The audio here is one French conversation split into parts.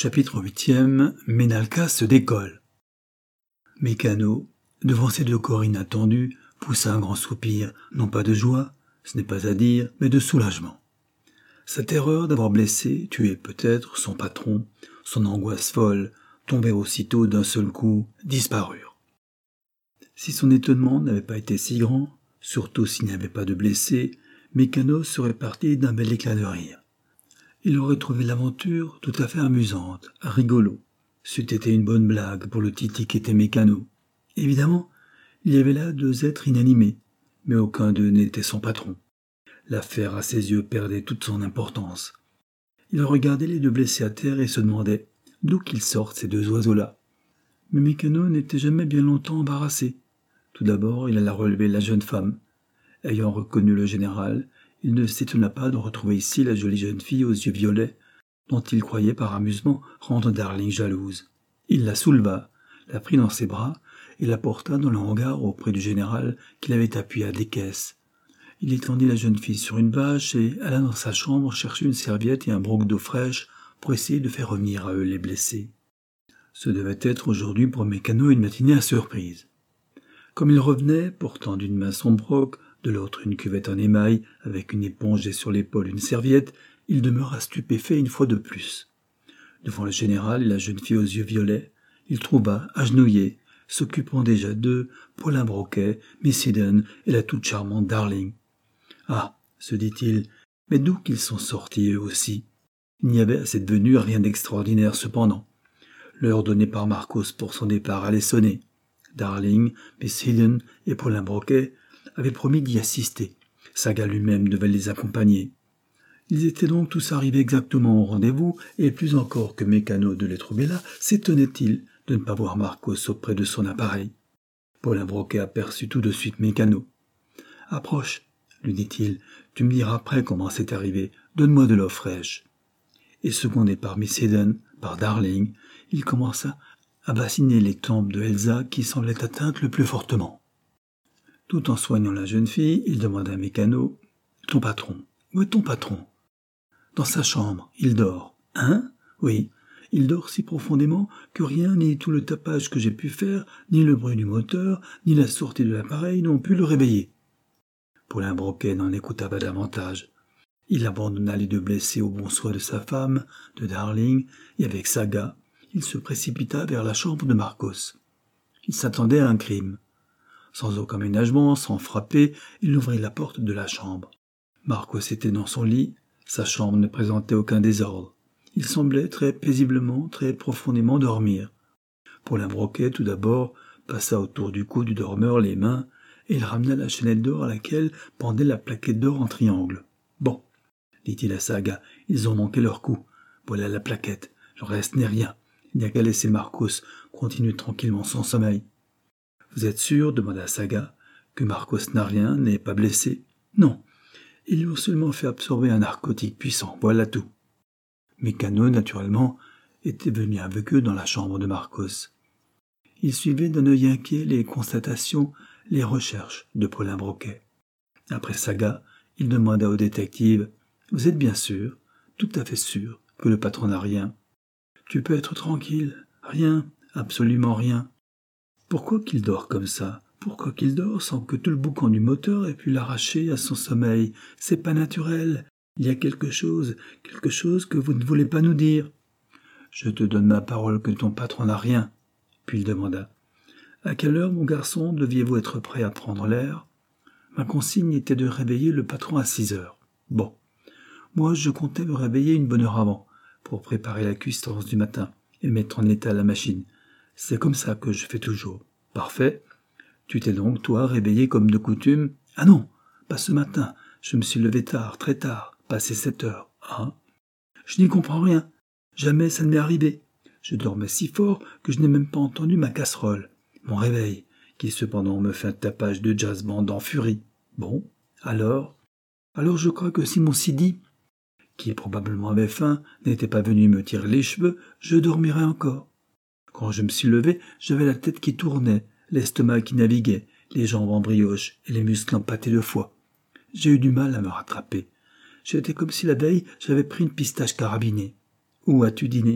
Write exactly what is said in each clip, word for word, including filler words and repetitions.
Chapitre huitième. Ménalka se décolle. Mécano, devant ces deux corps inattendus, poussa un grand soupir, non pas de joie, ce n'est pas à dire, mais de soulagement. Sa terreur d'avoir blessé, tué peut-être, son patron, son angoisse folle, tombèrent aussitôt d'un seul coup, disparurent. Si son étonnement n'avait pas été si grand, surtout s'il n'y avait pas de blessé, Mécano serait parti d'un bel éclat de rire. Il aurait trouvé l'aventure tout à fait amusante, rigolo. C'eût été une bonne blague pour le titi qu'était Mécano. Évidemment, il y avait là deux êtres inanimés, mais aucun d'eux n'était son patron. L'affaire à ses yeux perdait toute son importance. Il regardait les deux blessés à terre et se demandait d'où qu'ils sortent ces deux oiseaux-là. Mais Mécano n'était jamais bien longtemps embarrassé. Tout d'abord, il alla relever la jeune femme. Ayant reconnu le général, il ne s'étonna pas de retrouver ici la jolie jeune fille aux yeux violets, dont il croyait par amusement rendre Darling jalouse. Il la souleva, la prit dans ses bras et la porta dans le hangar auprès du général qu'il avait appuyé à des caisses. Il étendit la jeune fille sur une bâche et alla dans sa chambre chercher une serviette et un broc d'eau fraîche pour essayer de faire revenir à eux les blessés. Ce devait être aujourd'hui pour Mécano une matinée à surprise. Comme il revenait, portant d'une main son broc, de l'autre une cuvette en émail, avec une éponge et sur l'épaule une serviette, il demeura stupéfait une fois de plus. Devant le général et la jeune fille aux yeux violets, il trouva, agenouillés, s'occupant déjà d'eux, Paulin Broquet, Miss Eden et la toute charmante Darling. Ah, se dit-il, mais d'où qu'ils sont sortis eux aussi? Il n'y avait à cette venue rien d'extraordinaire cependant. L'heure donnée par Marcos pour son départ allait sonner. Darling, Miss Eden et Paulin Broquet avaient promis d'y assister. Saga lui-même devait les accompagner. Ils étaient donc tous arrivés exactement au rendez-vous, et plus encore que Mécano de les trouver là, s'étonnait-il de ne pas voir Marcos auprès de son appareil. Paulin Broquet aperçut tout de suite Mécano. « Approche, lui dit-il, tu me diras après comment c'est arrivé, donne-moi de l'eau fraîche. » Et secondé par Miss Eden, par Darling, il commença à bassiner les tempes de Elsa qui semblaient atteintes le plus fortement. Tout en soignant la jeune fille, il demanda à Mécano « Ton patron, où est ton patron ?»« Dans sa chambre, il dort. »« Hein ? Oui, il dort si profondément que rien, ni tout le tapage que j'ai pu faire, ni le bruit du moteur, ni la sortie de l'appareil n'ont pu le réveiller. » Paulin Broquet n'en écouta pas davantage. Il abandonna les deux blessés au bon soin de sa femme, de Darling, et avec Saga, il se précipita vers la chambre de Marcos. Il s'attendait à un crime. Sans aucun ménagement, sans frapper, il ouvrit la porte de la chambre. Marcos était dans son lit, sa chambre ne présentait aucun désordre. Il semblait très paisiblement, très profondément dormir. Paulin Broquet, tout d'abord, passa autour du cou du dormeur les mains, et il ramena la chaînette d'or à laquelle pendait la plaquette d'or en triangle. « Bon, dit-il à Saga, ils ont manqué leur coup. Voilà la plaquette, le reste n'est rien. Il n'y a qu'à laisser Marcos continuer tranquillement son sommeil. » « Vous êtes sûr, demanda Saga, que Marcos n'a rien, n'est pas blessé ? » ?»« Non, ils lui ont seulement fait absorber un narcotique puissant, voilà tout. » Mécano, naturellement, était venu avec eux dans la chambre de Marcos. Il suivait d'un œil inquiet les constatations, les recherches de Paulin Broquet. Après Saga, il demanda au détective « Vous êtes bien sûr, tout à fait sûr, que le patron n'a rien ? » « Tu peux être tranquille, rien, absolument rien. » « Pourquoi qu'il dort comme ça ? Pourquoi qu'il dort sans que tout le boucan du moteur ait pu l'arracher à son sommeil ? C'est pas naturel. Il y a quelque chose, quelque chose que vous ne voulez pas nous dire. »« Je te donne ma parole que ton patron n'a rien. » Puis il demanda. « À quelle heure, mon garçon, deviez-vous être prêt à prendre l'air ? » Ma consigne était de réveiller le patron à six heures. Bon. Moi, je comptais me réveiller une bonne heure avant, pour préparer la cuisance du matin et mettre en état la machine. C'est comme ça que je fais toujours. Parfait. Tu t'es donc, toi, réveillé comme de coutume ? Ah non, pas ce matin. Je me suis levé tard, très tard, passé sept heures. Ah. Je n'y comprends rien. Jamais ça ne m'est arrivé. Je dormais si fort que je n'ai même pas entendu ma casserole. Mon réveil, qui cependant me fait un tapage de jazz band en furie. Bon, alors Alors je crois que si mon Sidi, qui probablement avait faim, n'était pas venu me tirer les cheveux, je dormirais encore. Quand je me suis levé, j'avais la tête qui tournait, l'estomac qui naviguait, les jambes en brioche et les muscles empâtés de foie. J'ai eu du mal à me rattraper. J'étais comme si la veille, j'avais pris une pistache carabinée. Où as-tu dîné ?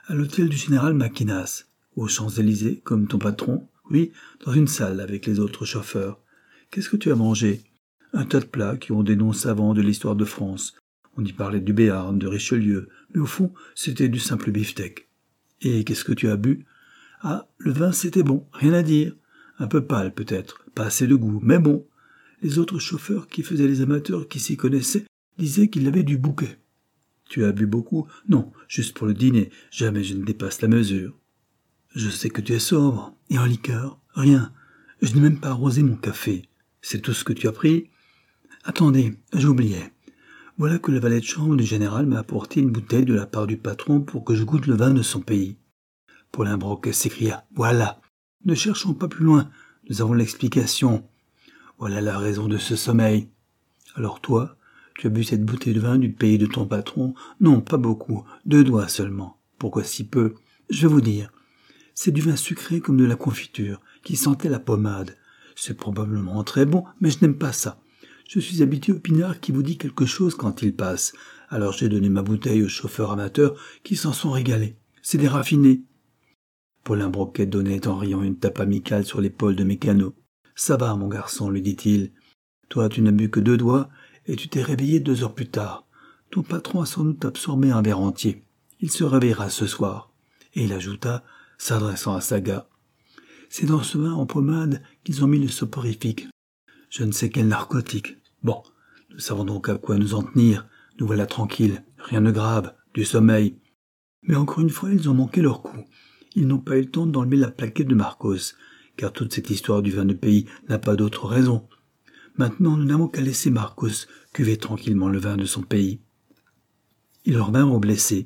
À l'hôtel du général Maquinas, aux Champs-Élysées, comme ton patron, oui, dans une salle avec les autres chauffeurs. Qu'est-ce que tu as mangé? Un tas de plats qui ont des noms savants de l'histoire de France. On y parlait du Béarn, de Richelieu, mais au fond, c'était du simple beefsteak. Et qu'est-ce que tu as bu? Ah, le vin c'était bon, rien à dire. Un peu pâle peut-être, pas assez de goût, mais bon. Les autres chauffeurs qui faisaient les amateurs qui s'y connaissaient disaient qu'il avait du bouquet. Tu as bu beaucoup? Non, juste pour le dîner, jamais je ne dépasse la mesure. Je sais que tu es sobre, et en liqueur, rien. Je n'ai même pas arrosé mon café. C'est tout ce que tu as pris? Attendez, j'oubliais. Voilà que le valet de chambre du général m'a apporté une bouteille de la part du patron pour que je goûte le vin de son pays. Paulin Broquet s'écria. Voilà. Ne cherchons pas plus loin. Nous avons l'explication. Voilà la raison de ce sommeil. Alors toi, tu as bu cette bouteille de vin du pays de ton patron? Non, pas beaucoup. Deux doigts seulement. Pourquoi si peu? Je vais vous dire. C'est du vin sucré comme de la confiture, qui sentait la pommade. C'est probablement très bon, mais je n'aime pas ça. Je suis habitué au pinard qui vous dit quelque chose quand il passe. Alors j'ai donné ma bouteille aux chauffeurs amateurs qui s'en sont régalés. C'est des raffinés. Paulin Broquet donnait en riant une tape amicale sur l'épaule de Mécano. « Ça va, mon garçon, lui dit-il. Toi, tu n'as bu que deux doigts, et tu t'es réveillé deux heures plus tard. Ton patron a sans doute absorbé un verre entier. Il se réveillera ce soir. » Et il ajouta, s'adressant à Saga. « C'est dans ce vin en pommade qu'ils ont mis le soporifique. Je ne sais quel narcotique. Bon, nous savons donc à quoi nous en tenir. Nous voilà tranquilles. Rien de grave. Du sommeil. » Mais encore une fois, ils ont manqué leur coup. Ils n'ont pas eu le temps d'enlever la plaquette de Marcos, car toute cette histoire du vin de pays n'a pas d'autre raison. Maintenant, nous n'avons qu'à laisser Marcos cuver tranquillement le vin de son pays. Ils revinrent aux blessés.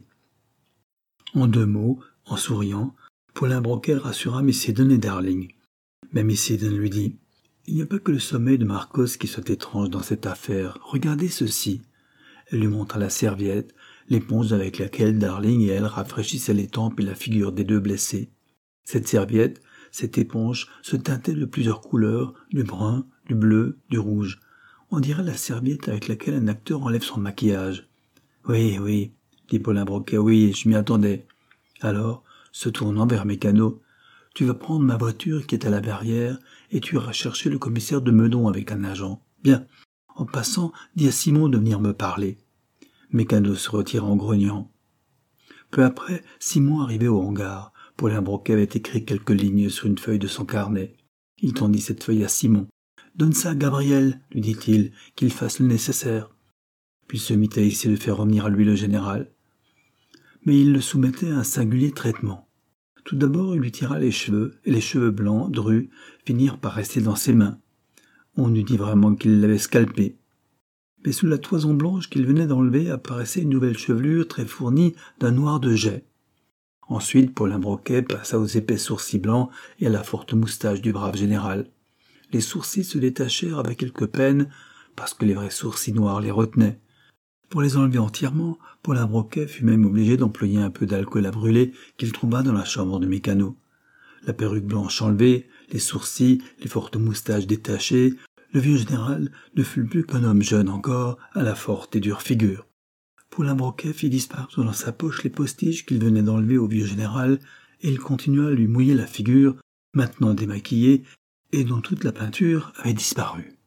En deux mots, en souriant, Paulin Broquet rassura Miss Eden et Darling. Mais Miss Eden lui dit « Il n'y a pas que le sommeil de Marcos qui soit étrange dans cette affaire. Regardez ceci. » Elle lui montra la serviette, l'éponge avec laquelle Darling et elle rafraîchissaient les tempes et la figure des deux blessés. Cette serviette, cette éponge, se teintait de plusieurs couleurs, du brun, du bleu, du rouge. On dirait la serviette avec laquelle un acteur enlève son maquillage. « Oui, oui, » dit Paulin Broquet, « oui, je m'y attendais. » Alors, se tournant vers Mécano, « Tu vas prendre ma voiture qui est à la verrière et tu iras chercher le commissaire de Meudon avec un agent. Bien. En passant, dis à Simon de venir me parler. » Mécano se retira en grognant. Peu après, Simon arrivait au hangar. Paulin Broquet avait écrit quelques lignes sur une feuille de son carnet. Il tendit cette feuille à Simon. « Donne ça à Gabriel, lui dit-il, qu'il fasse le nécessaire. » Puis il se mit à essayer de faire revenir à lui le général. Mais il le soumettait à un singulier traitement. Tout d'abord, il lui tira les cheveux, et les cheveux blancs, drus, finirent par rester dans ses mains. On eût dit vraiment qu'il l'avait scalpé. Mais sous la toison blanche qu'il venait d'enlever apparaissait une nouvelle chevelure très fournie d'un noir de jais. Ensuite, Paulin Broquet passa aux épais sourcils blancs et à la forte moustache du brave général. Les sourcils se détachèrent avec quelque peine, parce que les vrais sourcils noirs les retenaient. Pour les enlever entièrement, Paulin Broquet fut même obligé d'employer un peu d'alcool à brûler qu'il trouva dans la chambre de Mécano. La perruque blanche enlevée, les sourcils, les fortes moustaches détachées, le vieux général ne fut plus qu'un homme jeune encore, à la forte et dure figure. Paulin Broquet fit disparaître dans sa poche les postiches qu'il venait d'enlever au vieux général, et il continua à lui mouiller la figure, maintenant démaquillée, et dont toute la peinture avait disparu.